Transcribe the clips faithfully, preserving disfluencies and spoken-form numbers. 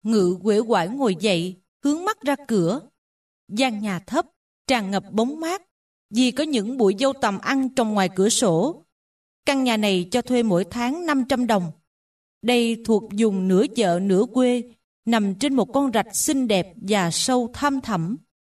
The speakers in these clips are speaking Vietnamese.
Ngự uể oải ngồi dậy, hướng mắt ra cửa. Gian nhà thấp, tràn ngập bóng mát, vì có những bụi dâu tằm ăn trong ngoài cửa sổ. Căn nhà này cho thuê mỗi tháng năm trăm đồng. Đây thuộc vùng nửa chợ nửa quê, nằm trên một con rạch xinh đẹp và sâu thăm thẳm.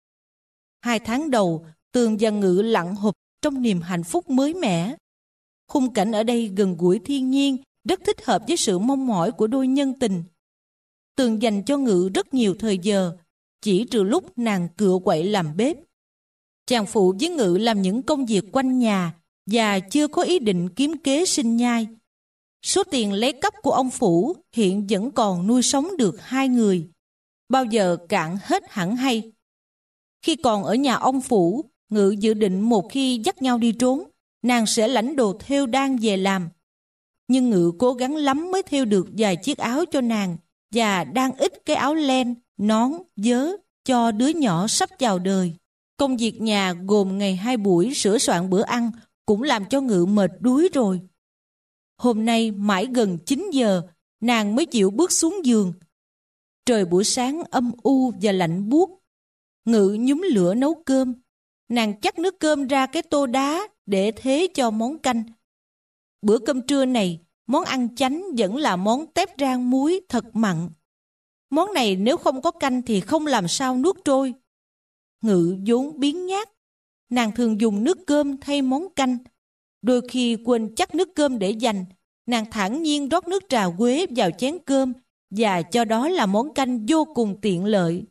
Hai tháng đầu, Tường và Ngự lặn hụp trong niềm hạnh phúc mới mẻ. Khung cảnh ở đây gần gũi thiên nhiên, rất thích hợp với sự mong mỏi của đôi nhân tình. Tường dành cho Ngự rất nhiều thời giờ, chỉ trừ lúc nàng cựa quậy làm bếp. Chàng phụ với Ngự làm những công việc quanh nhà và chưa có ý định kiếm kế sinh nhai. Số tiền lấy cắp của ông Phủ hiện vẫn còn nuôi sống được hai người. Bao giờ cạn hết hẳn hay. Khi còn ở nhà ông Phủ, Ngự dự định một khi dắt nhau đi trốn, nàng sẽ lãnh đồ thêu đan về làm. Nhưng Ngự cố gắng lắm mới thêu được vài chiếc áo cho nàng và đan ít cái áo len, nón, vớ cho đứa nhỏ sắp chào đời. Công việc nhà gồm ngày hai buổi sửa soạn bữa ăn cũng làm cho Ngự mệt đuối rồi. Hôm nay mãi gần chín giờ, nàng mới chịu bước xuống giường. Trời buổi sáng âm u và lạnh buốt. Ngự nhúm lửa nấu cơm. Nàng chắc nước cơm ra cái tô đá để thế cho món canh. Bữa cơm trưa này, món ăn chánh vẫn là món tép rang muối thật mặn. Món này nếu không có canh thì không làm sao nuốt trôi. Ngự vốn biếng nhác. Nàng thường dùng nước cơm thay món canh. Đôi khi quên chắc nước cơm để dành, nàng thản nhiên rót nước trà quế vào chén cơm và cho đó là món canh vô cùng tiện lợi.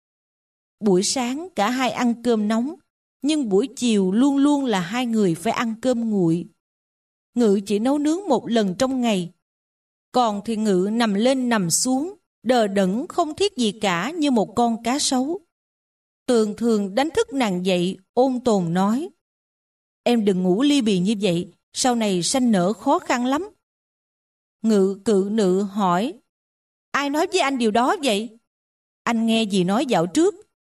Buổi sáng cả hai ăn cơm nóng, nhưng buổi chiều luôn luôn là hai người phải ăn cơm nguội. Ngự chỉ nấu nướng một lần trong ngày. Còn thì Ngự nằm lên nằm xuống, đờ đẫn không thiết gì cả như một con cá sấu. Tường thường đánh thức nàng dậy, ôn tồn nói: "Em đừng ngủ ly bì như vậy, sau này sanh nở khó khăn lắm." Ngự cự nự hỏi: "Ai nói với anh điều đó vậy?" "Anh nghe dì nói dạo trước."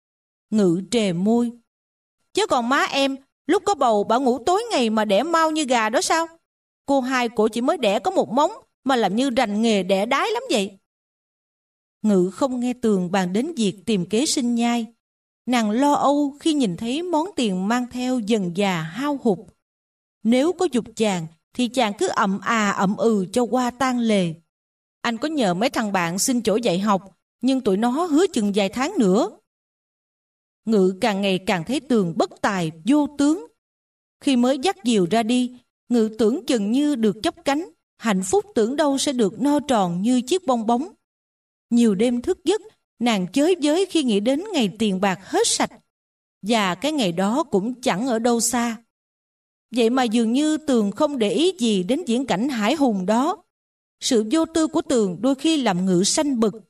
Ngự trề môi: "Chứ còn má em, lúc có bầu bà ngủ tối ngày mà đẻ mau như gà đó sao? Cô hai cổ chỉ mới đẻ có một móng mà làm như rành nghề đẻ đái lắm vậy." Ngự không nghe Tường bàn đến việc tìm kế sinh nhai. Nàng lo âu khi nhìn thấy món tiền mang theo dần dà hao hụt. Nếu có giục chàng thì chàng cứ ậm à ậm ừ cho qua tang lề. Anh có nhờ mấy thằng bạn xin chỗ dạy học, nhưng tụi nó hứa chừng vài tháng nữa. Ngự càng ngày càng thấy Tường bất tài, vô tướng. Khi mới dắt diều ra đi, Ngự tưởng chừng như được chắp cánh, hạnh phúc tưởng đâu sẽ được no tròn như chiếc bong bóng. Nhiều đêm thức giấc, nàng chới giới khi nghĩ đến ngày tiền bạc hết sạch. Và cái ngày đó cũng chẳng ở đâu xa. Vậy mà dường như Tường không để ý gì đến viễn cảnh hải hùng đó. Sự vô tư của Tường đôi khi làm Ngự sanh bực.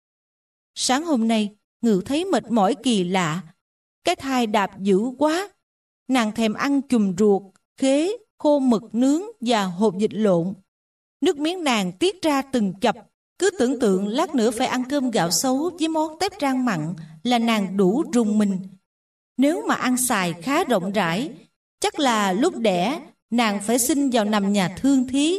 Sáng hôm nay, Ngự thấy mệt mỏi kỳ lạ. Cái thai đạp dữ quá. Nàng thèm ăn chùm ruột, khế, khô mực nướng và hột vịt lộn. Nước miếng nàng tiết ra từng chập. Cứ tưởng tượng lát nữa phải ăn cơm gạo xấu với món tép rang mặn là nàng đủ rùng mình. Nếu mà ăn xài khá rộng rãi, chắc là lúc đẻ nàng phải xin vào nằm nhà thương thí.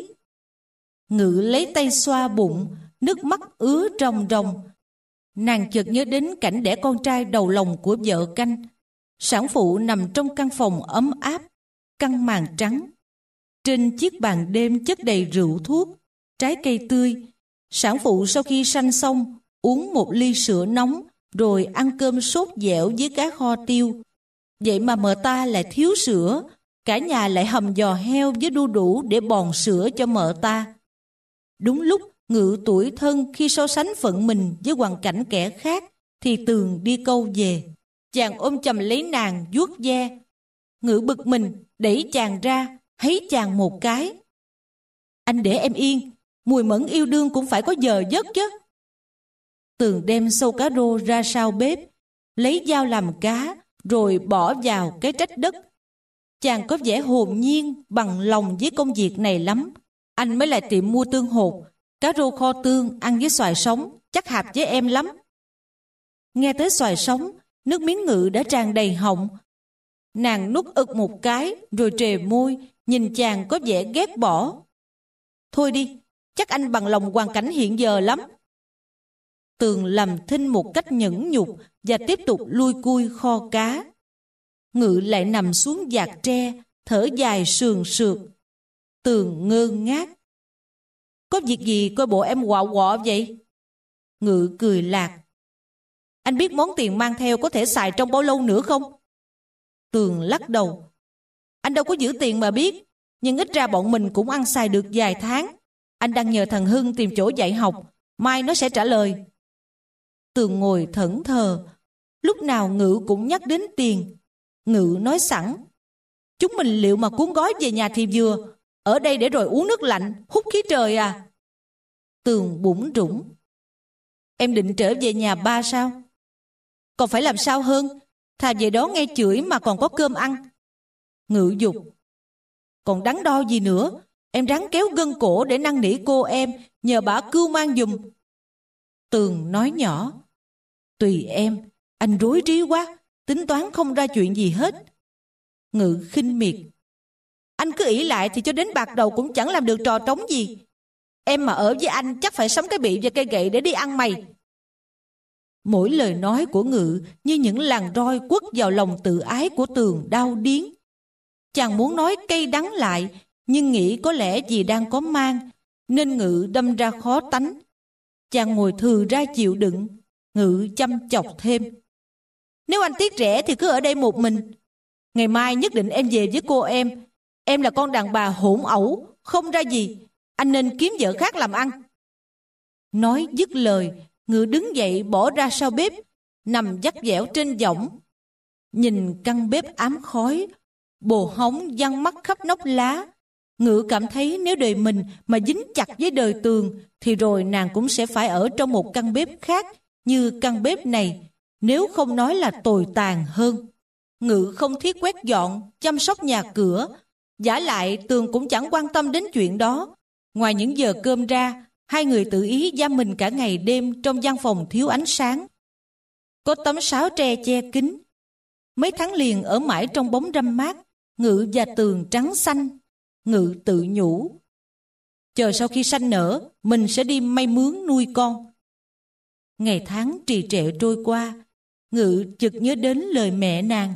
Ngự lấy tay xoa bụng, nước mắt ứa ròng ròng. Nàng chợt nhớ đến cảnh đẻ con trai đầu lòng của vợ canh. Sản phụ nằm trong căn phòng ấm áp, căn màn trắng. Trên chiếc bàn đêm chất đầy rượu thuốc, trái cây tươi. Sản phụ sau khi sanh xong, uống một ly sữa nóng, rồi ăn cơm sốt dẻo với cá kho tiêu. Vậy mà mợ ta lại thiếu sữa, cả nhà lại hầm giò heo với đu đủ để bòn sữa cho mợ ta. Đúng lúc Ngự tủi thân khi so sánh phận mình với hoàn cảnh kẻ khác, thì Tường đi câu về. Chàng ôm chầm lấy nàng vuốt ve. Ngự bực mình, đẩy chàng ra, hấy chàng một cái. "Anh để em yên, mùi mẫn yêu đương cũng phải có giờ giấc chứ." Tường đem sâu cá rô ra sau bếp, lấy dao làm cá, rồi bỏ vào cái trách đất. Chàng có vẻ hồn nhiên, bằng lòng với công việc này lắm. Anh mới lại tiệm mua tương hột, cá rô kho tương ăn với xoài sống, chắc hợp với em lắm. Nghe tới xoài sống, nước miếng Ngự đã tràn đầy họng. Nàng nuốt ực một cái, rồi trề môi, nhìn chàng có vẻ ghét bỏ. "Thôi đi, chắc anh bằng lòng hoàn cảnh hiện giờ lắm." Tường làm thinh một cách nhẫn nhục và tiếp tục lui cui kho cá. Ngự lại nằm xuống giạc tre, thở dài sườn sượt. Tường ngơ ngác. Có việc gì coi bộ em quạo quọ vậy? Ngự cười lạc. Anh biết món tiền mang theo có thể xài trong bao lâu nữa không? Tường lắc đầu. Anh đâu có giữ tiền mà biết, nhưng ít ra bọn mình cũng ăn xài được vài tháng. Anh đang nhờ thằng Hưng tìm chỗ dạy học, mai nó sẽ trả lời. Tường ngồi thẫn thờ. Lúc nào Ngự cũng nhắc đến tiền. Ngự nói sẵn. Chúng mình liệu mà cuốn gói về nhà thì vừa, ở đây để rồi uống nước lạnh, hút khí trời à? Tường bủn rủn. Em định trở về nhà ba sao? Còn phải làm sao hơn? Thà về đó nghe chửi mà còn có cơm ăn. Ngự dục. Còn đắn đo gì nữa? Em ráng kéo gân cổ để năn nỉ cô em, nhờ bả cưu mang giùm. Tường nói nhỏ. Tùy em, anh rối trí quá, tính toán không ra chuyện gì hết. Ngự khinh miệt. Anh cứ ỷ lại thì cho đến bạc đầu cũng chẳng làm được trò trống gì. Em mà ở với anh chắc phải sắm cái bị và cây gậy để đi ăn mày. Mỗi lời nói của Ngự như những làn roi quất vào lòng tự ái của Tường đau điếng. Chàng muốn nói cay đắng lại, nhưng nghĩ có lẽ vì đang có mang, nên Ngự đâm ra khó tánh. Chàng ngồi thừ ra chịu đựng. Ngự chăm chọc thêm. Nếu anh tiếc rẻ thì cứ ở đây một mình. Ngày mai nhất định em về với cô em. Em là con đàn bà hỗn ẩu, không ra gì. Anh nên kiếm vợ khác làm ăn. Nói dứt lời, Ngự đứng dậy bỏ ra sau bếp, nằm vắt vẻo trên võng. Nhìn căn bếp ám khói, bồ hóng văng mắt khắp nóc lá. Ngự cảm thấy nếu đời mình mà dính chặt với đời Tường, thì rồi nàng cũng sẽ phải ở trong một căn bếp khác như căn bếp này, nếu không nói là tồi tàn hơn. Ngự không thiết quét dọn, chăm sóc nhà cửa. Vả lại Tường cũng chẳng quan tâm đến chuyện đó. Ngoài những giờ cơm ra, hai người tự ý giam mình cả ngày đêm trong gian phòng thiếu ánh sáng. Có tấm sáo tre che kín. Mấy tháng liền ở mãi trong bóng râm mát, Ngự và Tường trắng xanh. Ngự tự nhủ. Chờ sau khi sanh nở, mình sẽ đi may mướn nuôi con. Ngày tháng trì trệ trôi qua, Ngự chợt nhớ đến lời mẹ nàng.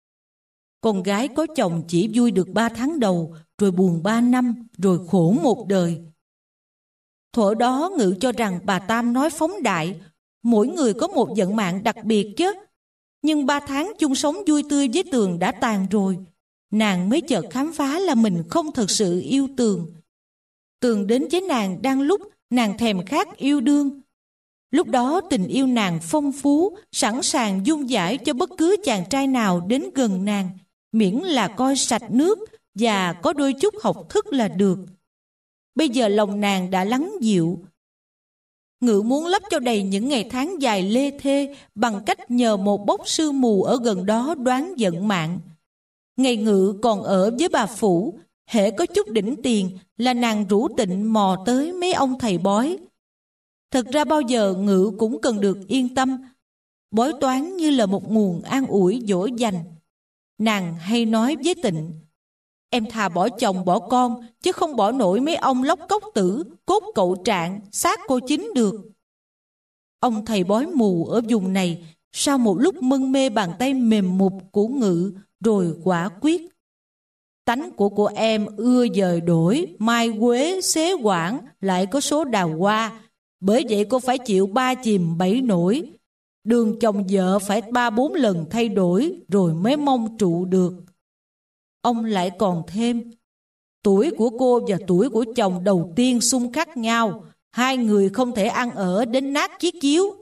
Con gái có chồng chỉ vui được ba tháng đầu, rồi buồn ba năm, rồi khổ một đời. Thuở đó Ngự cho rằng bà Tam nói phóng đại, mỗi người có một vận mạng đặc biệt chứ. Nhưng ba tháng chung sống vui tươi với Tường đã tàn rồi. Nàng mới chợt khám phá là mình không thật sự yêu Tường. Tường đến với nàng đang lúc nàng thèm khát yêu đương. Lúc đó tình yêu nàng phong phú, sẵn sàng dung dãi cho bất cứ chàng trai nào đến gần nàng, miễn là coi sạch nước và có đôi chút học thức là được. Bây giờ lòng nàng đã lắng dịu. Ngự muốn lấp cho đầy những ngày tháng dài lê thê bằng cách nhờ một bốc sư mù ở gần đó đoán vận mạng. Ngày Ngự còn ở với bà Phủ, hễ có chút đỉnh tiền là nàng rủ Tịnh mò tới mấy ông thầy bói. Thật ra bao giờ Ngự cũng cần được yên tâm. Bói toán như là một nguồn an ủi dỗ dành. Nàng hay nói với Tịnh, em thà bỏ chồng bỏ con, chứ không bỏ nổi mấy ông lóc cốc tử, cốt cậu Trạng, xác cô Chính được. Ông thầy bói mù ở vùng này, sau một lúc mân mê bàn tay mềm mục của Ngự, rồi quả quyết. Tánh của cô em ưa dời đổi, mai quế, xế quảng, lại có số đào hoa. Bởi vậy cô phải chịu ba chìm bảy nổi. Đường chồng vợ phải ba bốn lần thay đổi, rồi mới mong trụ được. Ông lại còn thêm, tuổi của cô và tuổi của chồng đầu tiên xung khắc nhau, hai người không thể ăn ở đến nát chiếc chiếu.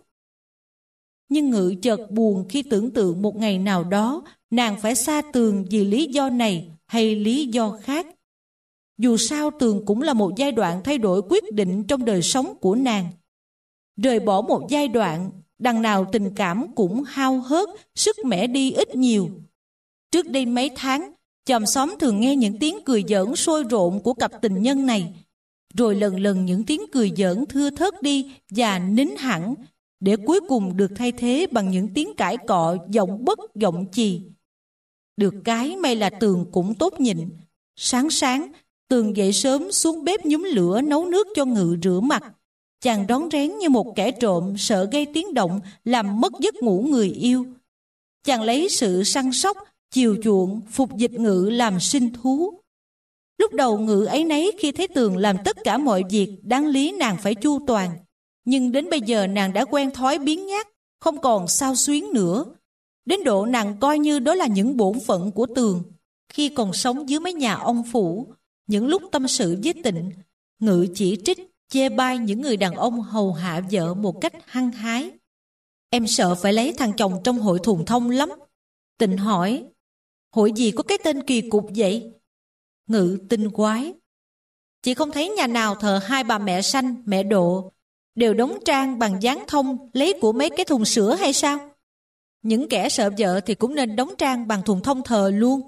Nhưng Ngự chợt buồn khi tưởng tượng một ngày nào đó nàng phải xa Tường vì lý do này hay lý do khác. Dù sao Tường cũng là một giai đoạn thay đổi quyết định trong đời sống của nàng. Rời bỏ một giai đoạn, đằng nào tình cảm cũng hao hớt, sức mẻ đi ít nhiều. Trước đây mấy tháng, chòm xóm thường nghe những tiếng cười giỡn sôi rộn của cặp tình nhân này. Rồi lần lần những tiếng cười giỡn thưa thớt đi và nín hẳn, để cuối cùng được thay thế bằng những tiếng cãi cọ giọng bất giọng chì. Được cái may là Tường cũng tốt nhịn. Sáng sáng, Tường dậy sớm xuống bếp nhúm lửa nấu nước cho Ngự rửa mặt. Chàng rón rén như một kẻ trộm, sợ gây tiếng động làm mất giấc ngủ người yêu. Chàng lấy sự săn sóc, chiều chuộng, phục dịch Ngự làm sinh thú. Lúc đầu Ngự ấy nấy khi thấy Tường làm tất cả mọi việc đáng lý nàng phải chu toàn, nhưng đến bây giờ nàng đã quen thói biếng nhác, không còn xao xuyến nữa. Đến độ nàng coi như đó là những bổn phận của Tường. Khi còn sống dưới mái nhà ông Phủ, những lúc tâm sự với Tịnh, Ngự chỉ trích, chê bai những người đàn ông hầu hạ vợ một cách hăng hái. Em sợ phải lấy thằng chồng trong hội thuần thông lắm. Tịnh hỏi, hội gì có cái tên kỳ cục vậy? Ngự tinh quái, chị không thấy nhà nào thờ hai bà mẹ Sanh, mẹ Độ đều đóng trang bằng dán thông lấy của mấy cái thùng sữa hay sao? Những kẻ sợ vợ thì cũng nên đóng trang bằng thùng thông thờ luôn.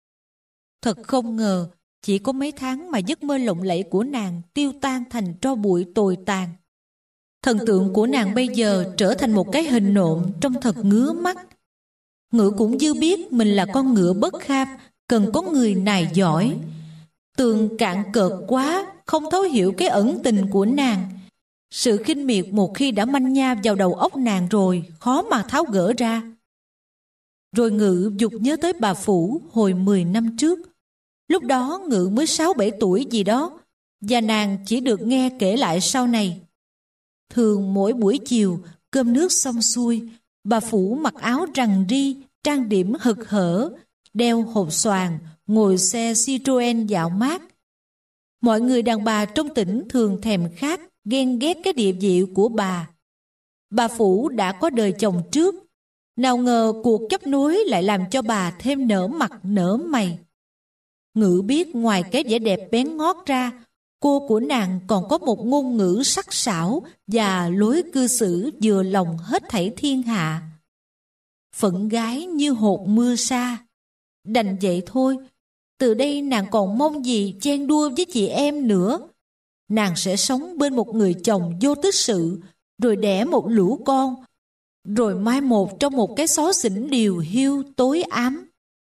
Thật không ngờ, chỉ có mấy tháng mà giấc mơ lộng lẫy của nàng tiêu tan thành tro bụi tồi tàn. Thần tượng của nàng bây giờ trở thành một cái hình nộm trông thật ngứa mắt. Ngự cũng dư biết mình là con ngựa bất kham, cần có người nài giỏi. Tường cạn cợt quá, không thấu hiểu cái ẩn tình của nàng. Sự khinh miệt một khi đã manh nha vào đầu óc nàng rồi, khó mà tháo gỡ ra. Rồi Ngự dục nhớ tới bà Phủ hồi mười năm trước. Lúc đó Ngự mới sáu bảy tuổi gì đó, và nàng chỉ được nghe kể lại sau này. Thường mỗi buổi chiều, cơm nước xong xuôi, bà Phủ mặc áo rằn ri, trang điểm hực hở, đeo hộp xoàn, ngồi xe Citroen dạo mát. Mọi người đàn bà trong tỉnh thường thèm khát, ghen ghét cái địa vị của bà. Bà Phủ đã có đời chồng trước, nào ngờ cuộc chấp nối lại làm cho bà thêm nở mặt nở mày. Ngự biết ngoài cái vẻ đẹp bén ngót ra, cô của nàng còn có một ngôn ngữ sắc sảo và lối cư xử vừa lòng hết thảy thiên hạ. Phận gái như hột mưa sa. Đành vậy thôi, từ đây nàng còn mong gì chen đua với chị em nữa. Nàng sẽ sống bên một người chồng vô tích sự, rồi đẻ một lũ con, rồi mai một trong một cái xó xỉnh điều hiu tối ám.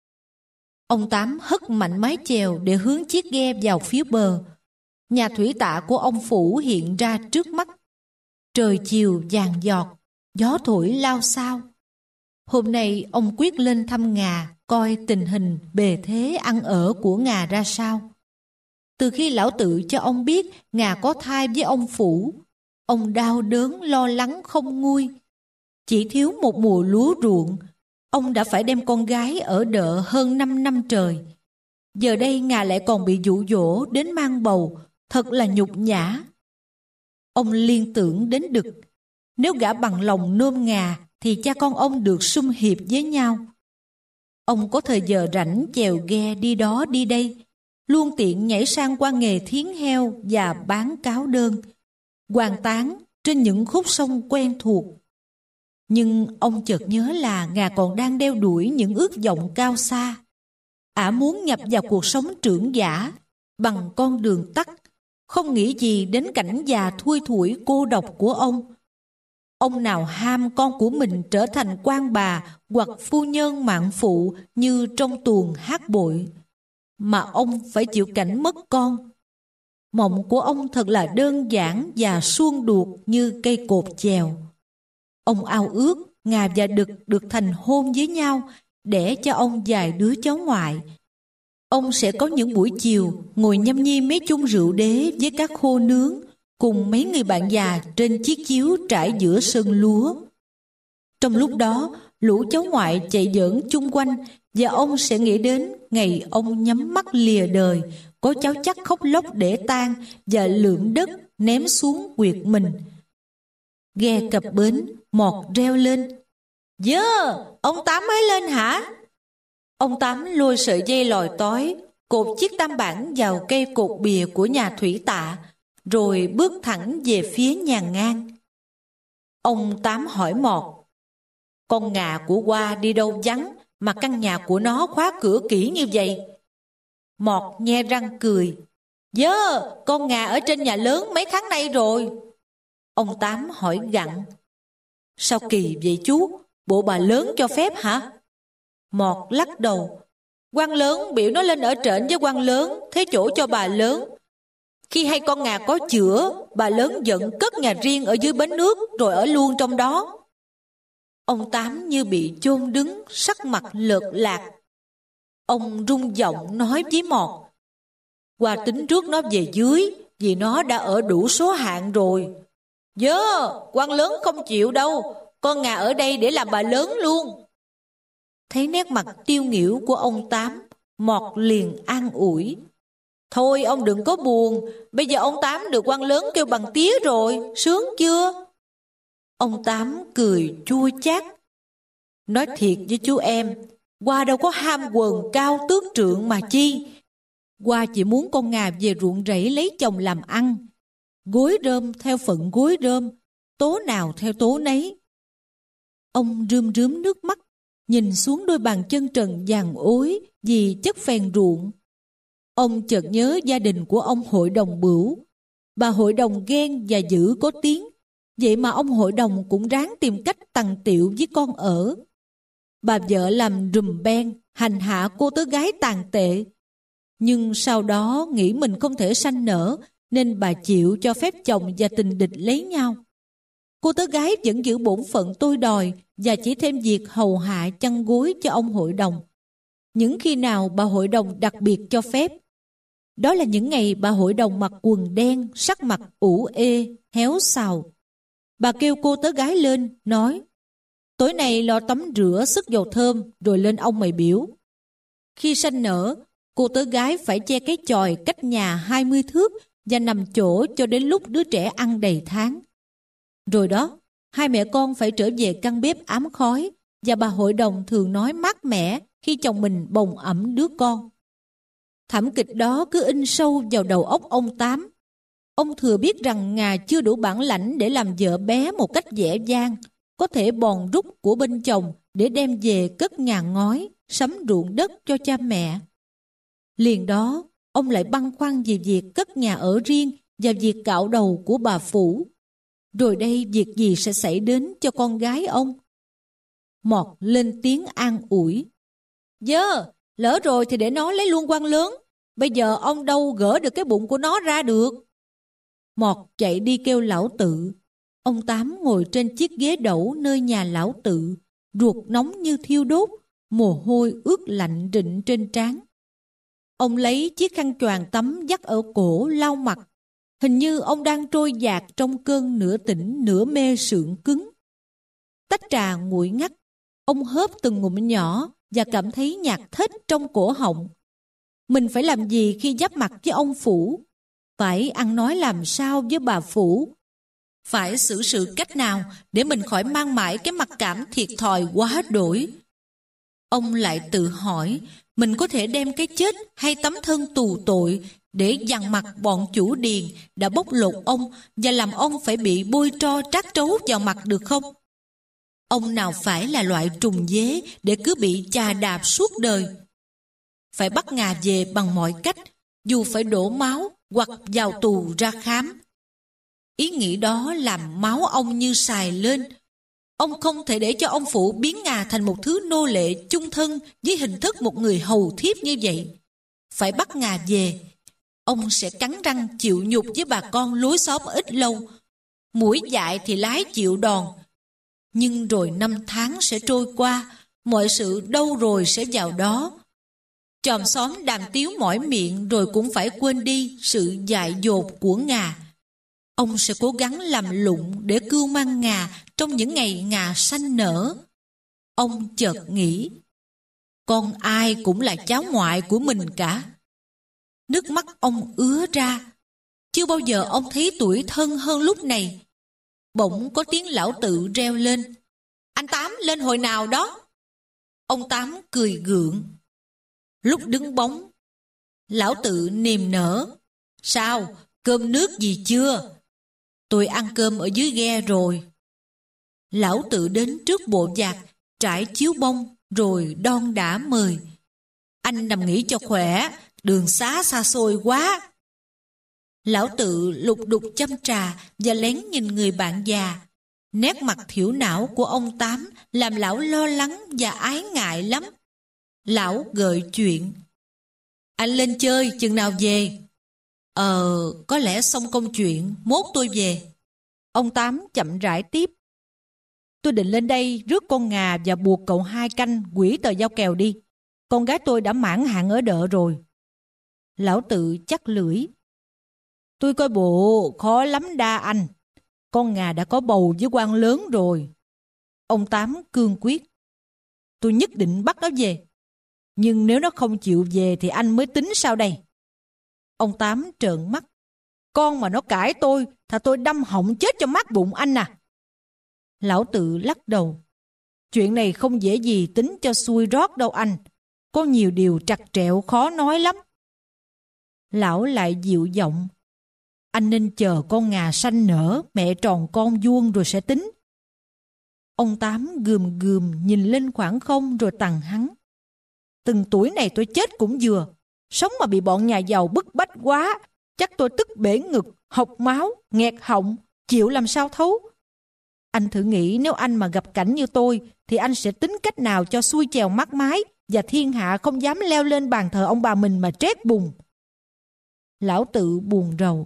Ông Tám hất mạnh mái chèo để hướng chiếc ghe vào phía bờ. Nhà thủy tạ của ông Phủ hiện ra trước mắt. Trời chiều vàng giọt, gió thổi lao xao. Hôm nay ông quyết lên thăm Ngà, coi tình hình bề thế ăn ở của Ngà ra sao. Từ khi lão tự cho ông biết Ngà có thai với ông Phủ, ông đau đớn lo lắng không nguôi. Chỉ thiếu một mùa lúa ruộng, ông đã phải đem con gái ở đợ hơn năm năm trời. Giờ đây Ngà lại còn bị dụ dỗ đến mang bầu, thật là nhục nhã. Ông liên tưởng đến Đực, nếu gã bằng lòng nôm Ngà thì cha con ông được sum hiệp với nhau. Ông có thời giờ rảnh chèo ghe đi đó đi đây, luôn tiện nhảy sang qua nghề thiến heo và bán cáo đơn, hoàn tán trên những khúc sông quen thuộc. Nhưng ông chợt nhớ là Ngà còn đang đeo đuổi những ước vọng cao xa. Ả muốn nhập vào cuộc sống trưởng giả bằng con đường tắt, không nghĩ gì đến cảnh già thui thủi cô độc của ông. Ông nào ham con của mình trở thành quan bà hoặc phu nhân mạng phụ như trong tuồng hát bội, mà ông phải chịu cảnh mất con. Mộng của ông thật là đơn giản và suông đuột như cây cột chèo. Ông ao ước Ngà và Đực được thành hôn với nhau, để cho ông vài đứa cháu ngoại. Ông sẽ có những buổi chiều ngồi nhâm nhi mấy chung rượu đế với các khô nướng, cùng mấy người bạn già trên chiếc chiếu trải giữa sân lúa. Trong lúc đó, lũ cháu ngoại chạy giỡn chung quanh, và ông sẽ nghĩ đến ngày ông nhắm mắt lìa đời, có cháu chắc khóc lóc để tang và lượm đất ném xuống quyệt mình. Ghe cập bến, Mọt reo lên: "Dơ, ông Tám mới lên hả?" Ông Tám lôi sợi dây lòi tói, cột chiếc tam bản vào cây cột bìa của nhà thủy tạ, rồi bước thẳng về phía nhà ngang. Ông Tám hỏi Mọt: "Con Ngà của Hoa đi đâu vắng mà căn nhà của nó khóa cửa kỹ như vậy?" Mọt nhe răng cười: "Dơ, con Ngà ở trên nhà lớn mấy tháng nay rồi." Ông Tám hỏi gặng: "Sao kỳ vậy chú? Bộ bà lớn cho phép hả?" Mọt lắc đầu: "Quan lớn biểu nó lên ở trển với quan lớn, thế chỗ cho bà lớn. Khi hay con ngà có chữa, bà lớn giận cất nhà riêng ở dưới bến nước rồi ở luôn trong đó. Ông Tám như bị chôn đứng, sắc mặt lợt lạc. Ông rung giọng nói với Mọt: "Qua tính rước nó về dưới, vì nó đã ở đủ số hạn rồi." "Dơ, quan lớn không chịu đâu, con ngà ở đây để làm bà lớn luôn." Thấy nét mặt tiêu nghỉu của ông Tám, Mọt liền an ủi: "Thôi ông đừng có buồn, bây giờ ông Tám được quan lớn kêu bằng tía rồi, sướng chưa?" Ông Tám cười chua chát: "Nói thiệt với chú em, Qua đâu có ham quần cao tước trượng mà chi. Qua chỉ muốn con ngà về ruộng rẫy lấy chồng làm ăn. Gối rơm theo phận gối rơm, tố nào theo tố nấy." Ông rơm rớm nước mắt, nhìn xuống đôi bàn chân trần vàng ối vì chất phèn ruộng. Ông chợt nhớ gia đình của ông hội đồng Bửu. Bà hội đồng ghen và dữ có tiếng, vậy mà ông hội đồng cũng ráng tìm cách tằng tiệu với con ở. Bà vợ làm rùm beng, hành hạ cô tớ gái tàn tệ. Nhưng sau đó nghĩ mình không thể sanh nở, nên bà chịu cho phép chồng và tình địch lấy nhau. Cô tớ gái vẫn giữ bổn phận tôi đòi và chỉ thêm việc hầu hạ chăn gối cho ông hội đồng. Những khi nào bà hội đồng đặc biệt cho phép. Đó là những ngày bà hội đồng mặc quần đen, sắc mặt ủ ê, héo xào. Bà kêu cô tớ gái lên, nói: "Tối nay lo tắm rửa sức dầu thơm rồi lên ông mày biểu." Khi sanh nở, cô tớ gái phải che cái chòi cách nhà hai mươi thước và nằm chỗ cho đến lúc đứa trẻ ăn đầy tháng. Rồi đó, hai mẹ con phải trở về căn bếp ám khói, và bà hội đồng thường nói mát mẻ khi chồng mình bồng ẵm đứa con. Thảm kịch đó cứ in sâu vào đầu óc ông Tám. Ông thừa biết rằng ngà chưa đủ bản lãnh để làm vợ bé một cách dễ dàng, có thể bòn rút của bên chồng để đem về cất nhà ngói, sắm ruộng đất cho cha mẹ. Liền đó, ông lại băn khoăn về việc cất nhà ở riêng và việc cạo đầu của bà Phủ. Rồi đây việc gì sẽ xảy đến cho con gái ông? Mọt lên tiếng an ủi: "Dơ, lỡ rồi thì để nó lấy luôn quan lớn. Bây giờ ông đâu gỡ được cái bụng của nó ra được." Mọt chạy đi kêu lão Tự. Ông Tám ngồi trên chiếc ghế đẩu nơi nhà lão Tự, ruột nóng như thiêu đốt, mồ hôi ướt lạnh rịn trên trán. Ông lấy chiếc khăn choàng tắm dắt ở cổ lau mặt. Hình như ông đang trôi dạt trong cơn nửa tỉnh nửa mê sượng cứng. Tách trà nguội ngắt, ông hớp từng ngụm nhỏ và cảm thấy nhạt thết trong cổ họng. Mình phải làm gì khi giáp mặt với ông Phủ? Phải ăn nói làm sao với bà Phủ? Phải xử sự cách nào để mình khỏi mang mãi cái mặc cảm thiệt thòi quá đổi? Ông lại tự hỏi mình có thể đem cái chết hay tấm thân tù tội để dằn mặt bọn chủ điền đã bóc lột ông và làm ông phải bị bôi tro trát trấu vào mặt được không? Ông nào phải là loại trùng dế để cứ bị chà đạp suốt đời? Phải bắt ngà về bằng mọi cách, dù phải đổ máu hoặc vào tù ra khám. Ý nghĩ đó làm máu ông như xài lên. Ông không thể để cho ông Phụ biến ngà thành một thứ nô lệ chung thân với hình thức một người hầu thiếp như vậy. Phải bắt ngà về. Ông sẽ cắn răng chịu nhục với bà con lối xóm ít lâu. Mũi dại thì lái chịu đòn. Nhưng rồi năm tháng sẽ trôi qua, mọi sự đâu rồi sẽ vào đó. Chòm xóm đàm tiếu mỏi miệng rồi cũng phải quên đi sự dại dột của ngà. Ông sẽ cố gắng làm lụng để cưu mang ngà trong những ngày ngà sanh nở. Ông chợt nghĩ, con ai cũng là cháu ngoại của mình cả. Nước mắt ông ứa ra. Chưa bao giờ ông thấy tủi thân hơn lúc này. Bỗng có tiếng lão Tự reo lên: "Anh Tám lên hồi nào đó?" Ông Tám cười gượng. Lúc đứng bóng, lão Tự niềm nở: "Sao, cơm nước gì chưa?" "Tôi ăn cơm ở dưới ghe rồi." Lão Tự đến trước bộ giạc, trải chiếu bông, rồi đon đả mời: "Anh nằm nghỉ cho khỏe, đường xá xa xôi quá." Lão Tự lục đục châm trà và lén nhìn người bạn già. Nét mặt thiểu não của ông Tám làm lão lo lắng và ái ngại lắm. Lão gợi chuyện: "Anh lên chơi chừng nào về?" Ờ, có lẽ xong công chuyện, mốt tôi về. Ông Tám chậm rãi tiếp. Tôi định lên đây rước con Ngà và buộc cậu Hai canh quỷ tờ giao kèo đi. Con gái tôi đã mãn hạn ở đợ rồi. Lão Tự chắc lưỡi. Tôi coi bộ khó lắm đa anh. Con Ngà đã có bầu với quan lớn rồi. Ông Tám cương quyết. Tôi nhất định bắt nó về. Nhưng nếu nó không chịu về thì anh mới tính sao đây? Ông Tám trợn mắt. Con mà nó cãi tôi, thà tôi đâm họng chết cho mát bụng anh à. Lão Tự lắc đầu. Chuyện này không dễ gì tính cho xuôi rót đâu anh. Có nhiều điều trặc trẹo khó nói lắm. Lão lại dịu giọng. Anh nên chờ con Ngà sanh nở, mẹ tròn con vuông rồi sẽ tính. Ông Tám gườm gườm nhìn lên khoảng không rồi tằng hắn. Từng tuổi này tôi chết cũng vừa. Sống mà bị bọn nhà giàu bức bách quá, chắc tôi tức bể ngực, hộc máu, nghẹt họng, chịu làm sao thấu. Anh thử nghĩ nếu anh mà gặp cảnh như tôi, thì anh sẽ tính cách nào cho xuôi chèo mát mái và thiên hạ không dám leo lên bàn thờ ông bà mình mà trét bùn. Lão Tự buồn rầu.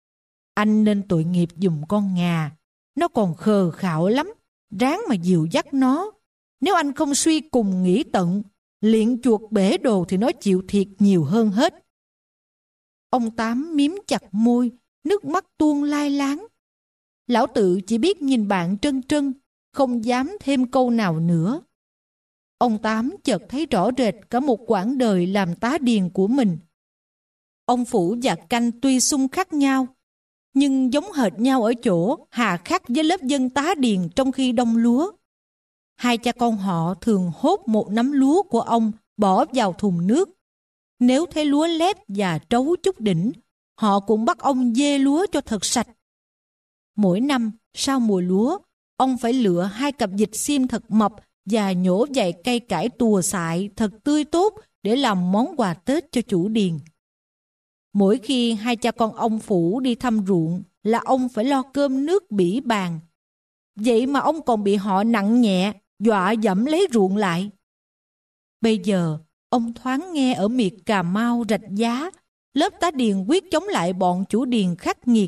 Anh nên tội nghiệp giùm con Ngà. Nó còn khờ khạo lắm, ráng mà dìu dắt nó. Nếu anh không suy cùng nghĩ tận, liệng chuột bể đồ thì nó chịu thiệt nhiều hơn hết. Ông Tám miếm chặt môi, nước mắt tuôn lai láng. Lão Tự chỉ biết nhìn bạn trân trân, không dám thêm câu nào nữa. Ông Tám chợt thấy rõ rệt cả một quãng đời làm tá điền của mình. Ông Phủ và Canh tuy xung khắc nhau, nhưng giống hệt nhau ở chỗ hà khắc với lớp dân tá điền trong khi đông lúa. Hai cha con họ thường hốt một nắm lúa của ông bỏ vào thùng nước. Nếu thấy lúa lép và trấu chút đỉnh, họ cũng bắt ông dê lúa cho thật sạch. Mỗi năm, sau mùa lúa, ông phải lựa hai cặp vịt xiêm thật mập và nhổ vài cây cải tùa xại thật tươi tốt để làm món quà Tết cho chủ điền. Mỗi khi hai cha con ông Phủ đi thăm ruộng là ông phải lo cơm nước bỉ bàn. Vậy mà ông còn bị họ nặng nhẹ, dọa dẫm lấy ruộng lại. Bây giờ, ông thoáng nghe ở miệt Cà Mau Rạch Giá, lớp tá điền quyết chống lại bọn chủ điền khắc nghiệt.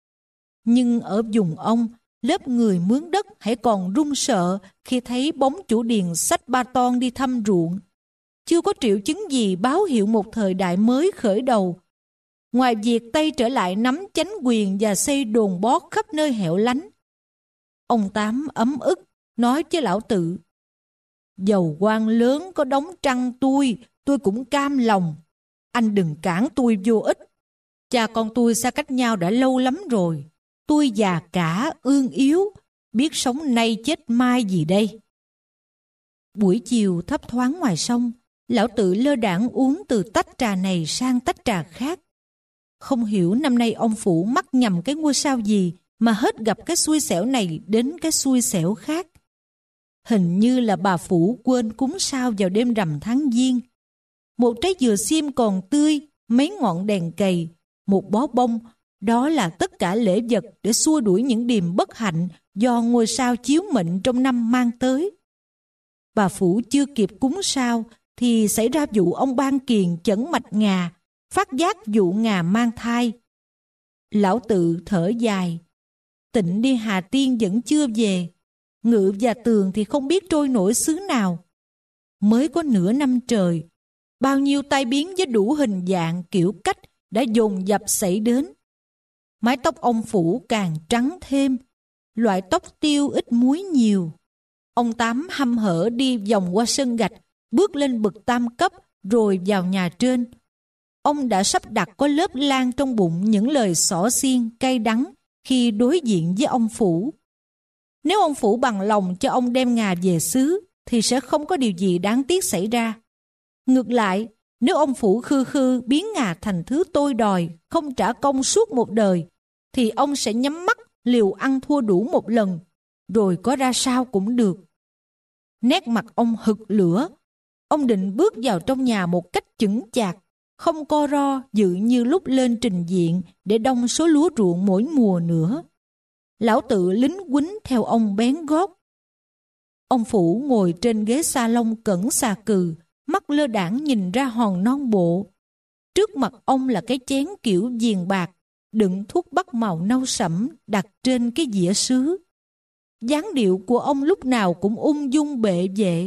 Nhưng ở vùng ông, lớp người mướn đất hãy còn run sợ khi thấy bóng chủ điền xách ba ton đi thăm ruộng. Chưa có triệu chứng gì báo hiệu một thời đại mới khởi đầu, ngoài việc Tây trở lại nắm chánh quyền và xây đồn bót khắp nơi hẻo lánh. Ông Tám ấm ức nói với Lão Tự. Dầu quan lớn có đóng trăng tôi, tôi cũng cam lòng. Anh đừng cản tôi vô ích. Cha con tôi xa cách nhau đã lâu lắm rồi. Tôi già cả, ương yếu, biết sống nay chết mai gì đây. Buổi chiều thấp thoáng ngoài sông, Lão Tự lơ đãng uống từ tách trà này sang tách trà khác. Không hiểu năm nay ông Phủ mắc nhầm cái ngôi sao gì mà hết gặp cái xui xẻo này đến cái xui xẻo khác. Hình như là bà Phủ quên cúng sao vào đêm rằm tháng Giêng. Một trái dừa xiêm còn tươi, mấy ngọn đèn cầy, một bó bông, đó là tất cả lễ vật để xua đuổi những điềm bất hạnh do ngôi sao chiếu mệnh trong năm mang tới. Bà Phủ chưa kịp cúng sao thì xảy ra vụ ông Ban Kiền chẩn mạch ngà, phát giác vụ ngà mang thai. Lão Tự thở dài. Tịnh đi Hà Tiên vẫn chưa về. Ngự và Tường thì không biết trôi nổi xứ nào. Mới có nửa năm trời, bao nhiêu tai biến với đủ hình dạng kiểu cách đã dồn dập xảy đến. Mái tóc ông Phủ càng trắng thêm, loại tóc tiêu ít muối nhiều. Ông Tám hăm hở đi vòng qua sân gạch, bước lên bậc tam cấp rồi vào nhà trên. Ông đã sắp đặt có lớp lan trong bụng những lời xỏ xiên cay đắng khi đối diện với ông Phủ. Nếu ông Phủ bằng lòng cho ông đem ngà về xứ thì sẽ không có điều gì đáng tiếc xảy ra. Ngược lại, nếu ông Phủ khư khư biến ngà thành thứ tôi đòi, không trả công suốt một đời, thì ông sẽ nhắm mắt liều ăn thua đủ một lần, rồi có ra sao cũng được. Nét mặt ông hực lửa. Ông định bước vào trong nhà một cách chững chạc, không co ro dự như lúc lên trình diện để đông số lúa ruộng mỗi mùa nữa. Lão Tự lính quýnh theo ông bén gót. Ông Phủ ngồi trên ghế sa lông cẩn xà cừ, mắt lơ đãng nhìn ra hòn non bộ. Trước mặt ông là cái chén kiểu viền bạc, đựng thuốc bắc màu nâu sẫm đặt trên cái dĩa sứ. Dáng điệu của ông lúc nào cũng ung dung bệ vệ.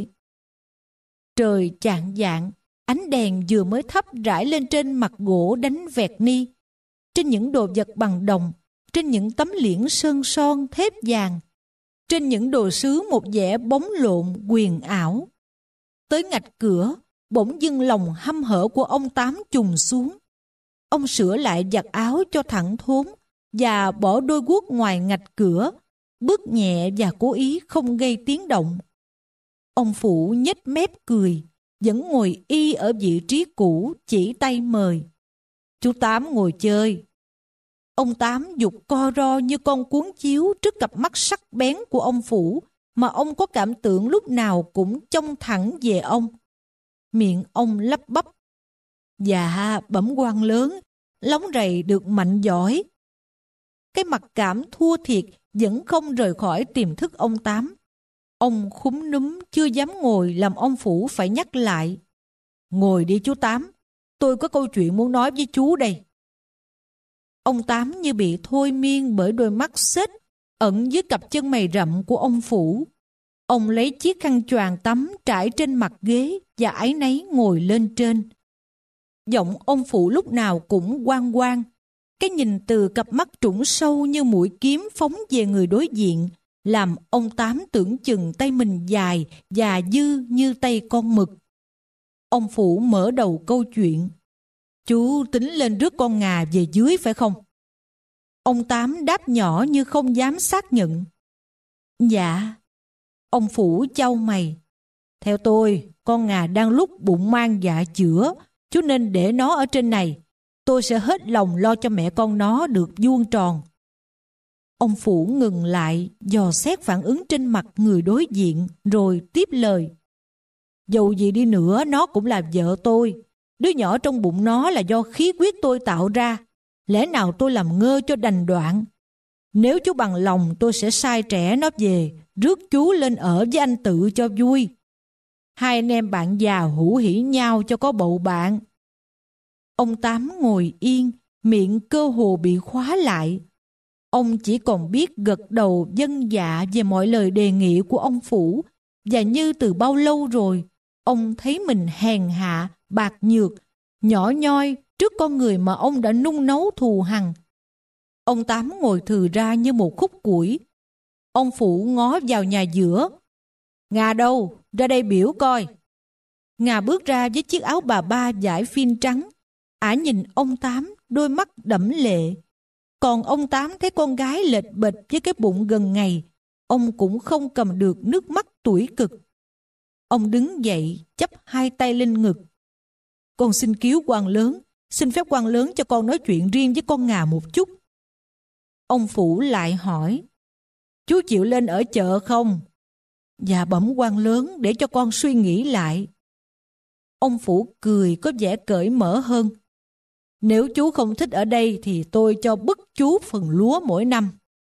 Trời chạng vạng, ánh đèn vừa mới thắp rải lên trên mặt gỗ đánh vẹt ni, trên những đồ vật bằng đồng, trên những tấm liễn sơn son thép vàng, trên những đồ sứ một vẻ bóng lộn huyền ảo. Tới ngạch cửa, bỗng dưng lòng hăm hở của ông Tám trùng xuống. Ông sửa lại giặt áo cho thẳng thốn và bỏ đôi guốc ngoài ngạch cửa, bước nhẹ và cố ý không gây tiếng động. Ông Phủ nhếch mép cười, vẫn ngồi y ở vị trí cũ, chỉ tay mời. Chú Tám ngồi chơi. Ông Tám giục co ro như con cuốn chiếu trước cặp mắt sắc bén của ông Phủ, mà ông có cảm tưởng lúc nào cũng trông thẳng về ông. Miệng ông lắp bắp. Dạ, bẩm quan lớn, lóng rầy được mạnh giỏi. Cái mặc cảm thua thiệt vẫn không rời khỏi tiềm thức ông Tám. Ông khúm núm chưa dám ngồi làm ông Phủ phải nhắc lại. Ngồi đi chú Tám, tôi có câu chuyện muốn nói với chú đây. Ông Tám như bị thôi miên bởi đôi mắt xếch ẩn dưới cặp chân mày rậm của ông Phủ. Ông lấy chiếc khăn choàng tắm trải trên mặt ghế và áy náy ngồi lên trên. Giọng ông Phủ lúc nào cũng oang oang. Cái nhìn từ cặp mắt trũng sâu như mũi kiếm phóng về người đối diện, làm ông Tám tưởng chừng tay mình dài và dư như tay con mực. Ông Phủ mở đầu câu chuyện. Chú tính lên rước con Ngà về dưới phải không? Ông Tám đáp nhỏ như không dám xác nhận. Dạ. Ông Phủ chau mày. Theo tôi, con Ngà đang lúc bụng mang dạ chữa, chú nên để nó ở trên này. Tôi sẽ hết lòng lo cho mẹ con nó được vuông tròn. Ông Phủ ngừng lại, dò xét phản ứng trên mặt người đối diện, rồi tiếp lời. Dầu gì đi nữa, nó cũng là vợ tôi. Đứa nhỏ trong bụng nó là do khí huyết tôi tạo ra. Lẽ nào tôi làm ngơ cho đành đoạn? Nếu chú bằng lòng, tôi sẽ sai trẻ nó về, rước chú lên ở với anh Tự cho vui. Hai anh em bạn già hữu hỉ nhau cho có bầu bạn. Ông Tám ngồi yên, miệng cơ hồ bị khóa lại. Ông chỉ còn biết gật đầu vâng dạ về mọi lời đề nghị của ông Phủ, và như từ bao lâu rồi, ông thấy mình hèn hạ, bạc nhược, nhỏ nhoi trước con người mà ông đã nung nấu thù hằn. Ông Tám ngồi thừ ra như một khúc củi. Ông Phủ ngó vào nhà giữa. Ngà đâu? Ra đây biểu coi. Ngà bước ra với chiếc áo bà ba vải phin trắng. Ả nhìn ông Tám, đôi mắt đẫm lệ. Còn ông Tám thấy con gái lệch bệch với cái bụng gần ngày, ông cũng không cầm được nước mắt tủi cực. Ông đứng dậy, chắp hai tay lên ngực. Con xin cứu quan lớn, xin phép quan lớn cho con nói chuyện riêng với con Ngà một chút. Ông Phủ lại hỏi, chú chịu lên ở chợ không? Dạ bẩm quan lớn, để cho con suy nghĩ lại. Ông Phủ cười có vẻ cởi mở hơn. Nếu chú không thích ở đây thì tôi cho bức chú phần lúa mỗi năm.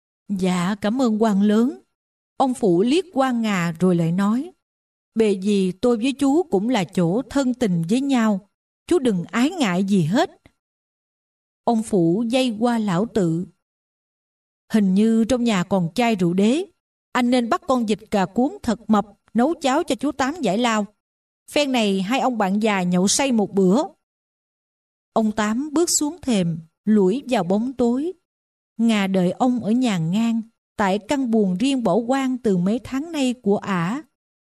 Dạ cảm ơn quan lớn. Ông Phủ liếc qua Ngà rồi lại nói, bề gì tôi với chú cũng là chỗ thân tình với nhau. Chú đừng ái ngại gì hết. Ông Phủ dây qua lão Tự. Hình như trong nhà còn chai rượu đế. Anh nên bắt con vịt cà cuốn thật mập nấu cháo cho chú Tám giải lao. Phen này hai ông bạn già nhậu say một bữa. Ông Tám bước xuống thềm, lủi vào bóng tối. Ngà đợi ông ở nhà ngang, tại căn buồng riêng bỏ hoang từ mấy tháng nay của ả.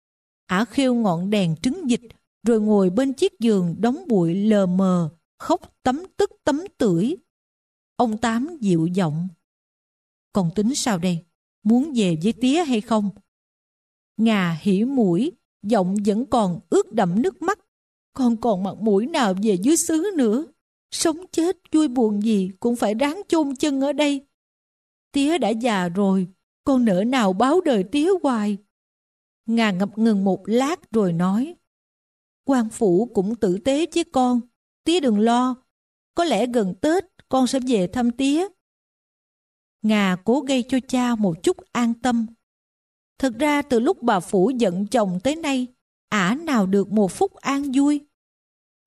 Ả khêu ngọn đèn trứng vịt, rồi ngồi bên chiếc giường đóng bụi lờ mờ, khóc tấm tức tấm tưởi. Ông Tám dịu giọng. Con tính sao đây? Muốn về với tía hay không? Ngà hỉ mũi, giọng vẫn còn ướt đẫm nước mắt. Con còn mặt mũi nào về dưới xứ nữa? Sống chết vui buồn gì cũng phải ráng chôn chân ở đây. Tía đã già rồi, con nỡ nào báo đời tía hoài. Ngà ngập ngừng một lát rồi nói, quan phủ cũng tử tế với con, tía đừng lo. Có lẽ gần Tết con sẽ về thăm tía. Ngà cố gây cho cha một chút an tâm. Thật ra từ lúc bà Phủ giận chồng tới nay, ả nào được một phút an vui.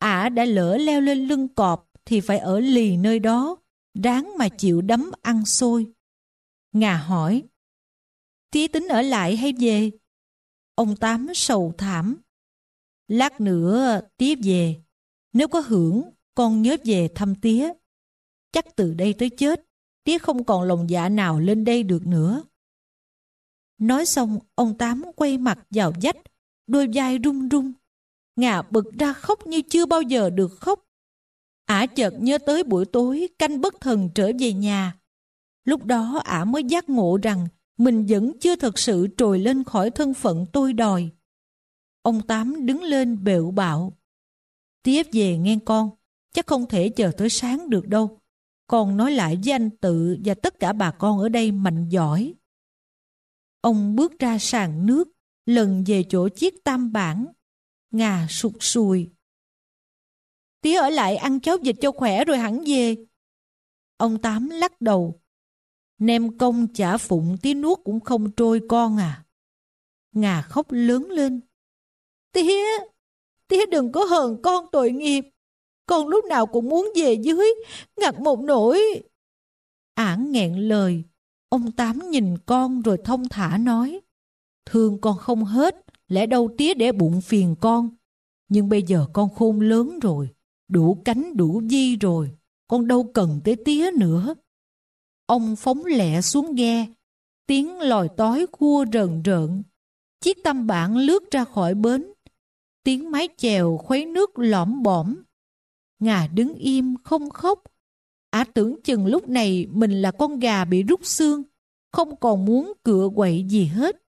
Ả đã lỡ leo lên lưng cọp thì phải ở lì nơi đó, ráng mà chịu đấm ăn xôi. Ngà hỏi, tía tính ở lại hay về? Ông Tám sầu thảm. Lát nữa tía về, nếu có hưởng con nhớ về thăm tía. Chắc từ đây tới chết, tía không còn lòng dạ nào lên đây được nữa. Nói xong, ông Tám quay mặt vào vách, đôi vai run run. Ngà bật ra khóc như chưa bao giờ được khóc. Ả chợt nhớ tới buổi tối canh bất thần trở về nhà. Lúc đó Ả mới giác ngộ rằng mình vẫn chưa thật sự trồi lên khỏi thân phận tôi đòi. Ông Tám đứng lên bệu bạo. Tía về nghe con, chắc không thể chờ tới sáng được đâu. Con nói lại với anh Tự và tất cả bà con ở đây mạnh giỏi. Ông bước ra sàn nước, lần về chỗ chiếc tam bản. Ngà sụt sùi. Tía ở lại ăn cháo vịt cho khỏe rồi hẳn về. Ông Tám lắc đầu. Nem công chả phụng tía nuốt cũng không trôi con à. Ngà khóc lớn lên. Tía, tía đừng có hờn con tội nghiệp. Con lúc nào cũng muốn về dưới, ngặt một nỗi. Ả nghẹn lời. Ông Tám nhìn con rồi thông thả nói. Thương con không hết, lẽ đâu tía để bụng phiền con. Nhưng bây giờ con khôn lớn rồi, đủ cánh đủ vi rồi, con đâu cần tới tía nữa. Ông phóng lẹ xuống ghe, tiếng lòi tói khua rờn rợn. Chiếc tăm bản lướt ra khỏi bến, tiếng mái chèo khuấy nước lõm bõm. Ngà đứng im không khóc. Ả tưởng chừng lúc này mình là con gà bị rút xương, không còn muốn cựa quậy gì hết.